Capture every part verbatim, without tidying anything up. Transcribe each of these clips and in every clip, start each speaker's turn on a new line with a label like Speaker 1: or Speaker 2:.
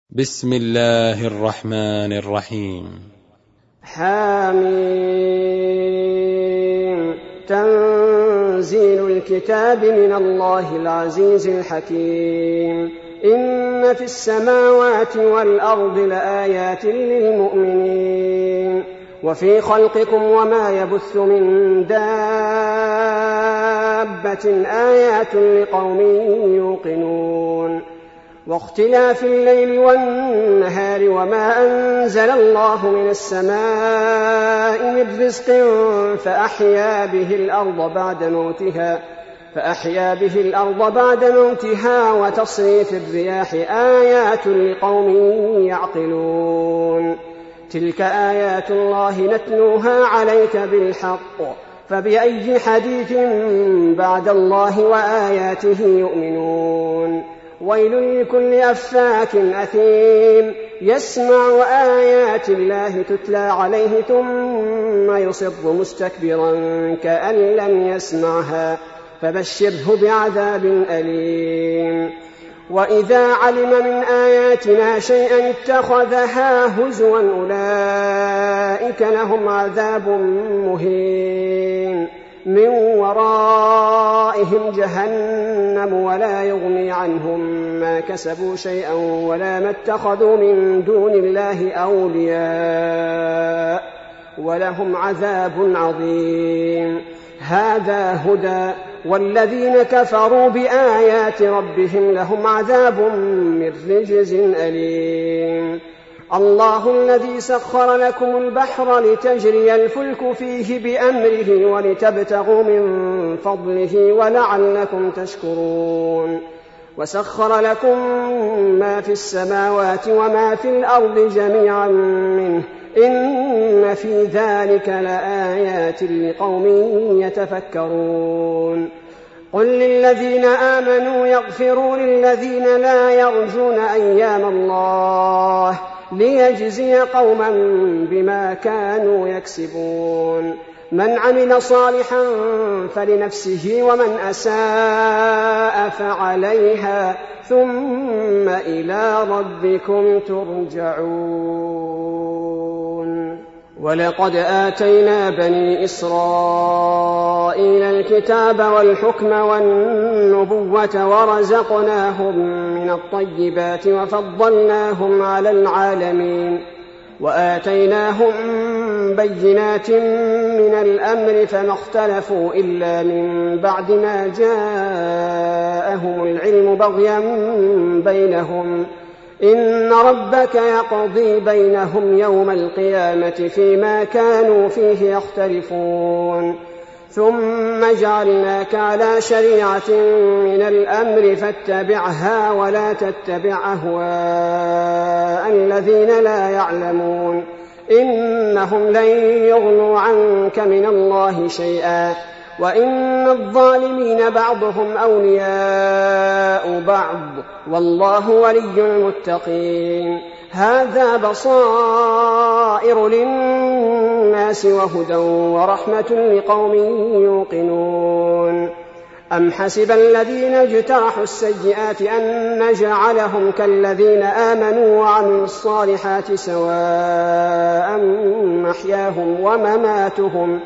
Speaker 1: بسم الله الرحمن الرحيم.
Speaker 2: حاميم. تنزيل الكتاب من الله العزيز الحكيم. إن في السماوات والأرض لآيات للمؤمنين وفي خلقكم وما يبث من دابة آيات لقوم يوقنون واختلاف الليل والنهار وما أنزل الله من السماء من رزق فأحيا به الأرض بعد موتها فأحيا به الأرض بعد موتها وتصريف الرياح آيات لقوم يعقلون. تلك آيات الله نتلوها عليك بالحق فبأي حديث بعد الله وآياته يؤمنون. ويل لكل أفاك أثيم يسمع آيات الله تتلى عليه ثم يصر مستكبرا كأن لم يسمعها فبشره بعذاب أليم. وإذا علم من آياتنا شيئا اتخذها هزوا أولئك لهم عذاب مهين من ورائهم جهنم ولا يغني عنهم ما كسبوا شيئا ولا ما اتخذوا من دون الله أولياء ولهم عذاب عظيم. هذا هدى والذين كفروا بآيات ربهم لهم عذاب من رجز أليم. الله الذي سخر لكم البحر لتجري الفلك فيه بأمره ولتبتغوا من فضله ولعلكم تشكرون. وسخر لكم ما في السماوات وما في الأرض جميعا منه إن في ذلك لآيات لقوم يتفكرون. قل للذين آمنوا يغفروا للذين لا يرجون أيام الله ليجزي قوما بما كانوا يكسبون. من عمل صالحا فلنفسه ومن أساء فعليها ثم إلى ربكم ترجعون. ولقد آتينا بني إسرائيل الكتاب والحكم والنبوة ورزقناهم من الطيبات وفضلناهم على العالمين وآتيناهم بينات من الأمر فما اختلفوا إلا من بعد ما جاءهم العلم بغيا بينهم إن ربك يقضي بينهم يوم القيامة فيما كانوا فيه يختلفون. ثم جعلناك على شريعة من الأمر فاتبعها ولا تتبع أهواء الذين لا يعلمون إنهم لن يغنوا عنك من الله شيئا وإن الظالمين بعضهم أولياء بعض والله ولي المتقين. هذا بصائر للناس وهدى ورحمة لقوم يوقنون. أم حسب الذين اجترحوا السيئات أن نجعلهم كالذين آمنوا وعملوا الصالحات سواء محياهم ومماتهم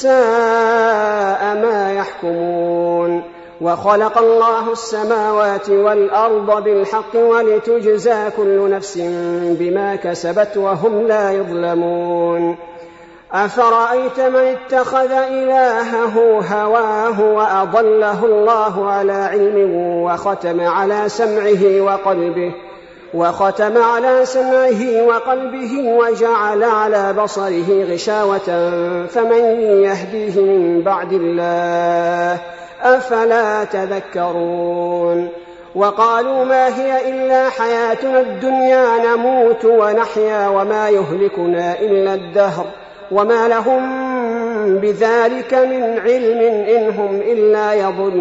Speaker 2: ساء ما يحكمون. وخلق الله السماوات والأرض بالحق ولتجزى كل نفس بما كسبت وهم لا يظلمون. أفرأيت من اتخذ إلهه هواه وأضله الله على علم وختم على سمعه وقلبه وختم على سمعه وقلبه وجعل على بصره غشاوة فمن يهديه من بعد الله أفلا تذكرون. وقالوا ما هي إلا حياتنا الدنيا نموت ونحيا وما يهلكنا إلا الدهر وما لهم بذلك من علم إن هم إلا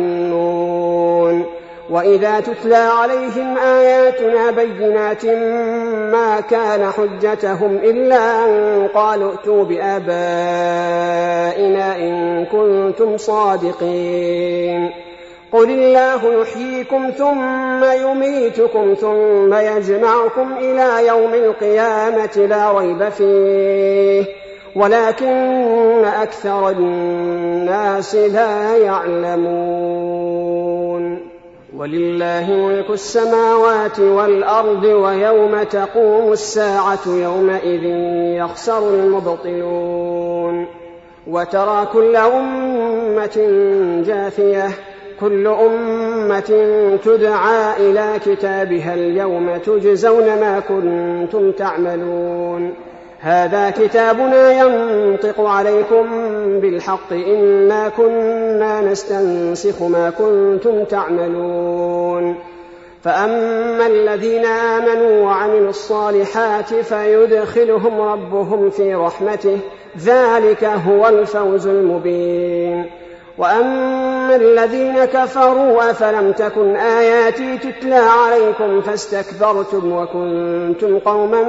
Speaker 2: يظنون. وإذا تتلى عليهم آياتنا بينات ما كان حجتهم إلا أن قالوا ائتوا بآبائنا إن كنتم صادقين. قل الله يحييكم ثم يميتكم ثم يجمعكم إلى يوم القيامة لا ريب فيه ولكن أكثر الناس لا يعلمون. ولله ملك السماوات والأرض ويوم تقوم الساعة يومئذ يخسر المبطلون. وترى كل أمة جاثية كل أمة تدعى إلى كتابها اليوم تجزون ما كنتم تعملون. هذا كتابنا ينطق عليكم بالحق إنا كنا نستنسخ ما كنتم تعملون. فأما الذين آمنوا وعملوا الصالحات فيدخلهم ربهم في رحمته ذلك هو الفوز المبين. وأما الذين كفروا أفلم تكن آياتي تتلى عليكم فاستكبرتم وكنتم قوما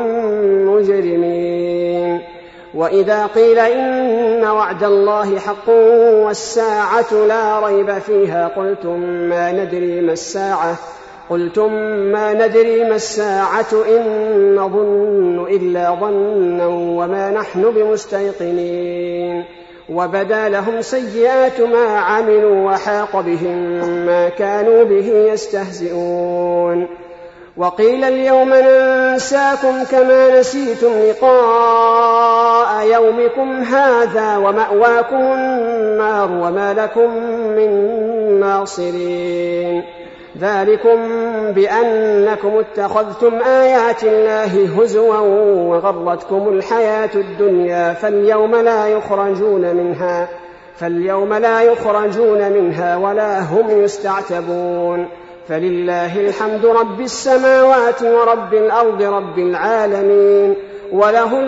Speaker 2: مجرمين. وإذا قيل إن وعد الله حق والساعة لا ريب فيها قلتم ما ندري ما الساعة قلتم ما ندري ما الساعة إن نظن إلا ظنا وما نحن بمستيقنين. وبدا لهم سيئات ما عملوا وحاق بهم ما كانوا به يستهزئون. وقيل اليوم ننساكم كما نسيتم لقاء يومكم هذا ومأواكم النار وما لكم من ناصرين. ذلكم بأنكم اتخذتم آيات الله هزوا وغرتكم الحياة الدنيا فاليوم لا يخرجون منها فاليوم لا يخرجون منها ولا هم يستعتبون. فلله الحمد رب السماوات ورب الأرض رب العالمين وله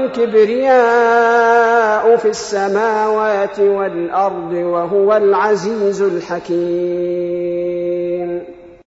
Speaker 2: الكبرياء في السماوات والأرض وهو العزيز الحكيم.